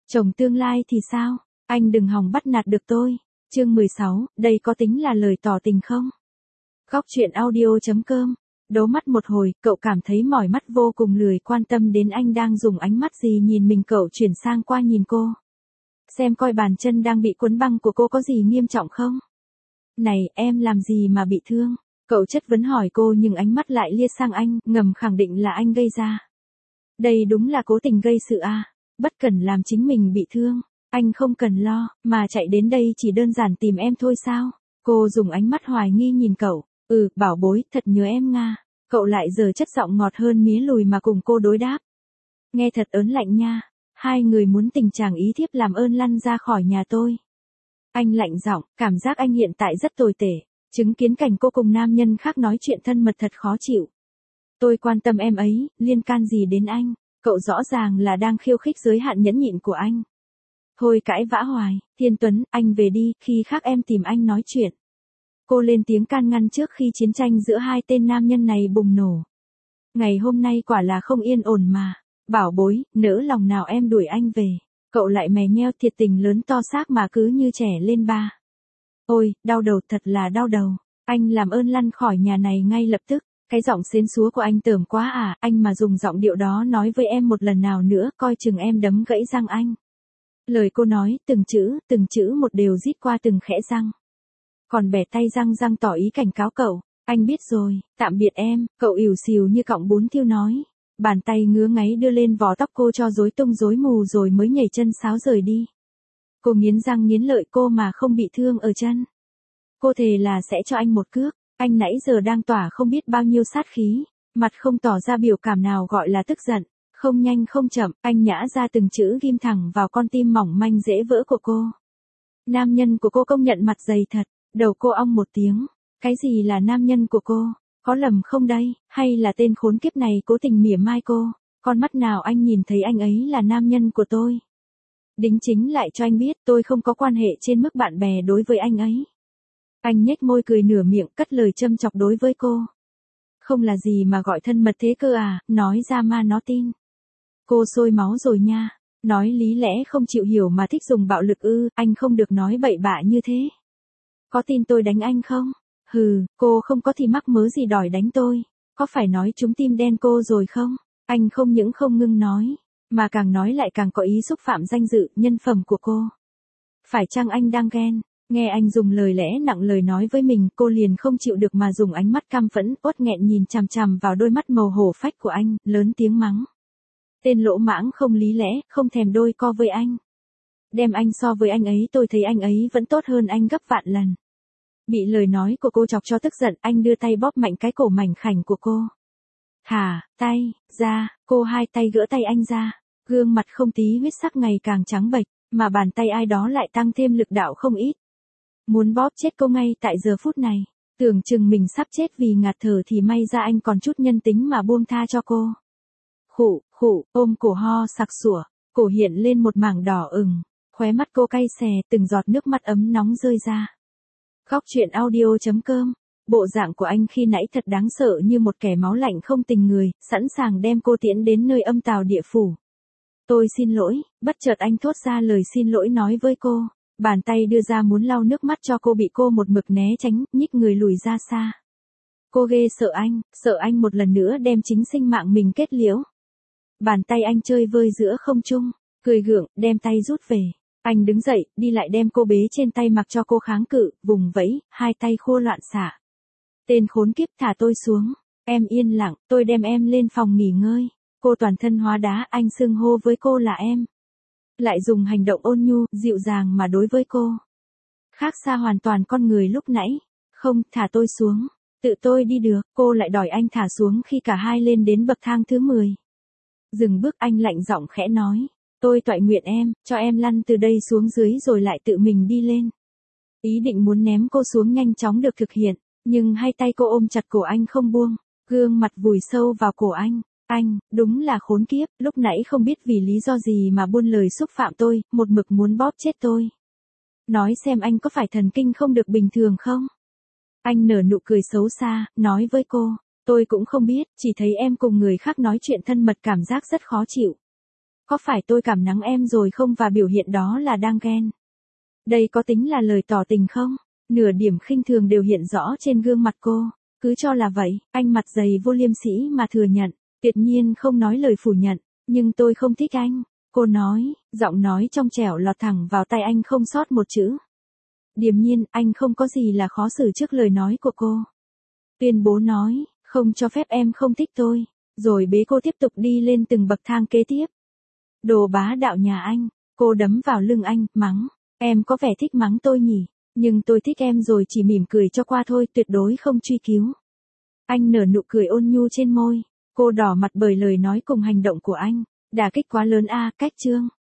Chồng tương lai thì sao? Anh đừng hòng bắt nạt được tôi. Chương 16, đây có tính là lời tỏ tình không? Góc truyện audio.com. Đố mắt một hồi, cậu cảm thấy mỏi mắt vô cùng lười quan tâm đến anh đang dùng ánh mắt gì nhìn mình, cậu chuyển sang qua nhìn cô. Xem coi bàn chân đang bị cuốn băng của cô có gì nghiêm trọng không? Này, em làm gì mà bị thương? Cậu chất vấn hỏi cô nhưng ánh mắt lại lia sang anh, ngầm khẳng định là anh gây ra. Đây đúng là cố tình gây sự à? Bất cần làm chính mình bị thương. Anh không cần lo, mà chạy đến đây chỉ đơn giản tìm em thôi sao? Cô dùng ánh mắt hoài nghi nhìn cậu. Bảo bối, thật nhớ em Nga. Cậu lại giờ chất giọng ngọt hơn mía lùi mà cùng cô đối đáp. Nghe thật ớn lạnh nha. Hai người muốn tình chàng ý thiếp làm ơn lăn ra khỏi nhà tôi. Anh lạnh giọng, cảm giác anh hiện tại rất tồi tệ. Chứng kiến cảnh cô cùng nam nhân khác nói chuyện thân mật thật khó chịu. Tôi quan tâm em ấy, liên can gì đến anh? Cậu rõ ràng là đang khiêu khích giới hạn nhẫn nhịn của anh. Thôi cãi vã hoài, Thiên Tuấn, anh về đi, khi khác em tìm anh nói chuyện. Cô lên tiếng can ngăn trước khi chiến tranh giữa hai tên nam nhân này bùng nổ. Ngày hôm nay quả là không yên ổn mà. Bảo bối, nỡ lòng nào em đuổi anh về. Cậu lại mè nheo thiệt tình lớn to xác mà cứ như trẻ lên ba. Ôi, đau đầu, thật là đau đầu. Anh làm ơn lăn khỏi nhà này ngay lập tức. Cái giọng xến xúa của anh tởm quá à, anh mà dùng giọng điệu đó nói với em một lần nào nữa, coi chừng em đấm gãy răng anh. Lời cô nói, từng chữ một đều rít qua từng khẽ răng. Còn bẻ tay răng tỏ ý cảnh cáo cậu. Anh biết rồi, tạm biệt em, cậu ỉu xìu như cọng bún thiêu nói. Bàn tay ngứa ngáy đưa lên vò tóc cô cho rối tung rối mù rồi mới nhảy chân sáo rời đi. Cô nghiến răng nghiến lợi cô mà không bị thương ở chân. Cô thề là sẽ cho anh một cước. Anh nãy giờ đang tỏa không biết bao nhiêu sát khí. Mặt không tỏ ra biểu cảm nào gọi là tức giận. Không nhanh không chậm, anh nhã ra từng chữ ghim thẳng vào con tim mỏng manh dễ vỡ của cô. Nam nhân của cô công nhận mặt dày thật. Đầu cô ong một tiếng. Cái gì là nam nhân của cô? Có lầm không đây? Hay là tên khốn kiếp này cố tình mỉa mai cô? Con mắt nào anh nhìn thấy anh ấy là nam nhân của tôi? Đính chính lại cho anh biết tôi không có quan hệ trên mức bạn bè đối với anh ấy. Anh nhếch môi cười nửa miệng cất lời châm chọc đối với cô. Không là gì mà gọi thân mật thế cơ à, nói ra ma nó tin. Cô sôi máu rồi nha. Nói lý lẽ không chịu hiểu mà thích dùng bạo lực ư, anh không được nói bậy bạ như thế. Có tin tôi đánh anh không? Hừ, cô không có thì mắc mớ gì đòi đánh tôi. Có phải nói trúng tim đen cô rồi không? Anh không những không ngưng nói, mà càng nói lại càng có ý xúc phạm danh dự, nhân phẩm của cô. Phải chăng anh đang ghen? Nghe anh dùng lời lẽ nặng lời nói với mình, cô liền không chịu được mà dùng ánh mắt căm phẫn, uất nghẹn nhìn chằm chằm vào đôi mắt màu hổ phách của anh, lớn tiếng mắng. Tên lỗ mãng không lý lẽ, không thèm đôi co với anh. Đem anh so với anh ấy tôi thấy anh ấy vẫn tốt hơn anh gấp vạn lần. Bị lời nói của cô chọc cho tức giận, anh đưa tay bóp mạnh cái cổ mảnh khảnh của cô. Thả, tay, ra, cô hai tay gỡ tay anh ra. Gương mặt không tí huyết sắc ngày càng trắng bệch, mà bàn tay ai đó lại tăng thêm lực đạo không ít. Muốn bóp chết cô ngay tại giờ phút này. Tưởng chừng mình sắp chết vì ngạt thở thì may ra anh còn chút nhân tính mà buông tha cho cô. Khụ, ôm cổ ho sặc sủa, cổ hiện lên một mảng đỏ ửng, khóe mắt cô cay xè, từng giọt nước mắt ấm nóng rơi ra. Góc truyện audio.com. Bộ dạng của anh khi nãy thật đáng sợ như một kẻ máu lạnh không tình người, sẵn sàng đem cô tiễn đến nơi âm tào địa phủ. Tôi xin lỗi, bất chợt anh thốt ra lời xin lỗi nói với cô. Bàn tay đưa ra muốn lau nước mắt cho cô bị cô một mực né tránh, nhích người lùi ra xa. Cô ghê sợ anh một lần nữa đem chính sinh mạng mình kết liễu. Bàn tay anh chơi vơi giữa không trung, cười gượng, đem tay rút về. Anh đứng dậy, đi lại đem cô bế trên tay mặc cho cô kháng cự, vùng vẫy, hai tay khô loạn xạ. Tên khốn kiếp thả tôi xuống. Em yên lặng, tôi đem em lên phòng nghỉ ngơi. Cô toàn thân hóa đá, anh xưng hô với cô là em. Lại dùng hành động ôn nhu, dịu dàng mà đối với cô. Khác xa hoàn toàn con người lúc nãy. Không, thả tôi xuống. Tự tôi đi được, cô lại đòi anh thả xuống khi cả hai lên đến bậc thang thứ 10. Dừng bước anh lạnh giọng khẽ nói. Tôi toại nguyện em, cho em lăn từ đây xuống dưới rồi lại tự mình đi lên. Ý định muốn ném cô xuống nhanh chóng được thực hiện, nhưng hai tay cô ôm chặt cổ anh không buông, gương mặt vùi sâu vào cổ anh. Anh, đúng là khốn kiếp, lúc nãy không biết vì lý do gì mà buôn lời xúc phạm tôi, một mực muốn bóp chết tôi. Nói xem anh có phải thần kinh không được bình thường không? Anh nở nụ cười xấu xa, nói với cô, tôi cũng không biết, chỉ thấy em cùng người khác nói chuyện thân mật cảm giác rất khó chịu. Có phải tôi cảm nắng em rồi không và biểu hiện đó là đang ghen? Đây có tính là lời tỏ tình không? Nửa điểm khinh thường đều hiện rõ trên gương mặt cô. Cứ cho là vậy, anh mặt dày vô liêm sỉ mà thừa nhận. Tuyệt nhiên không nói lời phủ nhận. Nhưng tôi không thích anh. Cô nói, giọng nói trong trẻo lọt thẳng vào tai anh không sót một chữ. Điềm nhiên, anh không có gì là khó xử trước lời nói của cô. Tuyên bố nói, không cho phép em không thích tôi. Rồi bế cô tiếp tục đi lên từng bậc thang kế tiếp. Đồ bá đạo nhà anh, cô đấm vào lưng anh, mắng. Em có vẻ thích mắng tôi nhỉ, nhưng tôi thích em rồi chỉ mỉm cười cho qua thôi, tuyệt đối không truy cứu. Anh nở nụ cười ôn nhu trên môi, cô đỏ mặt bởi lời nói cùng hành động của anh. Đả kích quá lớn a, cách chương.